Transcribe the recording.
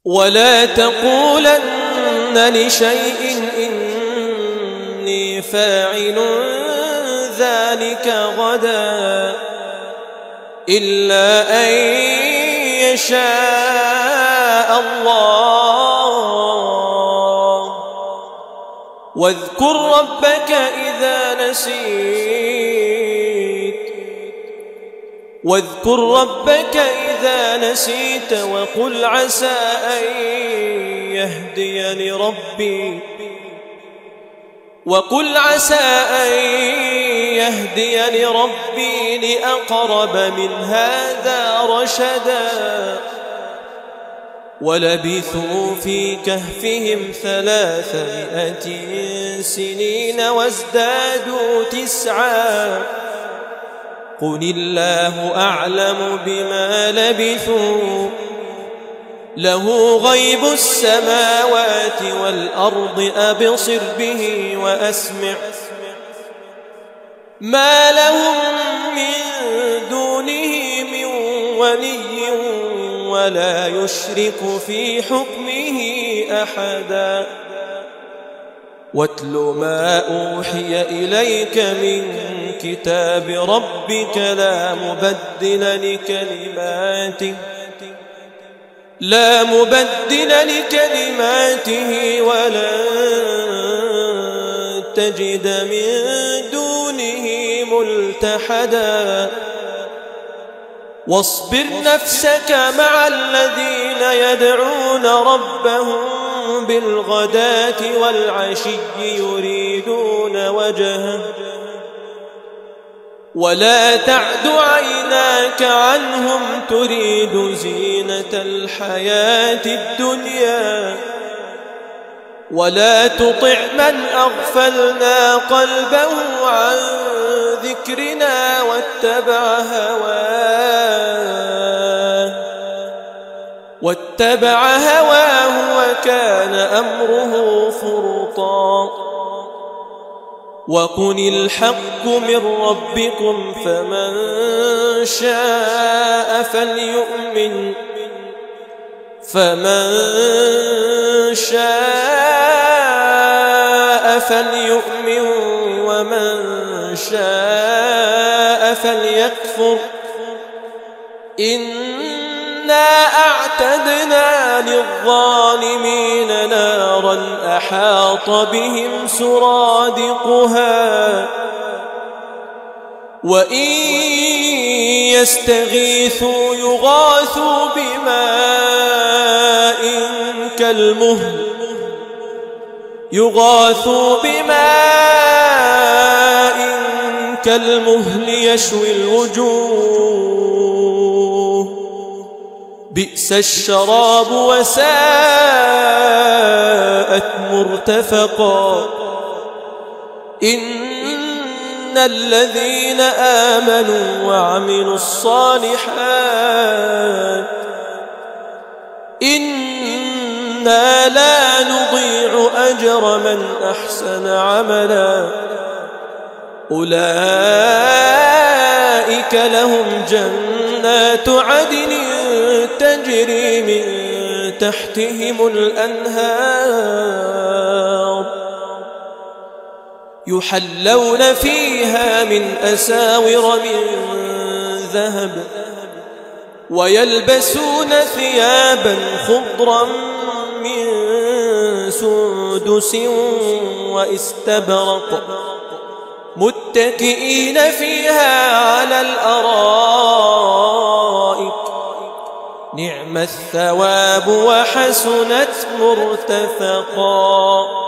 ولا تقولن لشيء إني فاعل ذلك غدا إلا أن يشاء الله. واذكر ربك إذا نسيت وقل عسى أن يهديني ربي لأقرب من هذا رشدا. ولبثوا في كهفهم 300 سنين وازدادوا 9 قل الله أعلم بما لبثوا له غيب السماوات والأرض أبصر به وأسمع ما لهم من دونه من ولي ولا يشرك في حكمه أحدا. واتل ما أوحي إليك من كتاب ربك لا مبدل لكلماته ولن تجد من دونه ملتحدا. واصبر نفسك مع الذين يدعون ربهم بالغداة والعشي يريدون وجهه ولا تعد عيناك عنهم تريد زينة الحياة الدنيا. ولا تطع من أغفلنا قلبه عن ذكرنا واتبع هواه وكان أمره فرطا. وقل الحق من ربكم فمن شاء فليؤمن ومن شاء فليكفر. إنا أعتدنا للظالمين نارا أحاط بهم سرادقها وإن يستغيثوا يغاثوا بماء كالمهل يشوي الوجوه بئس الشراب وساءت مرتفقا. إن الذين آمنوا وعملوا الصالحات إنا لا نضيع أجر من أحسن عملا. أولئك لهم جنات عدن تجري من تحتهم الأنهار يحلون فيها من أساور من ذهب ويلبسون ثيابا خضرا من سندس واستبرق متكئين فيها على الأرائك نعم الثواب وحسنت مرتفقا.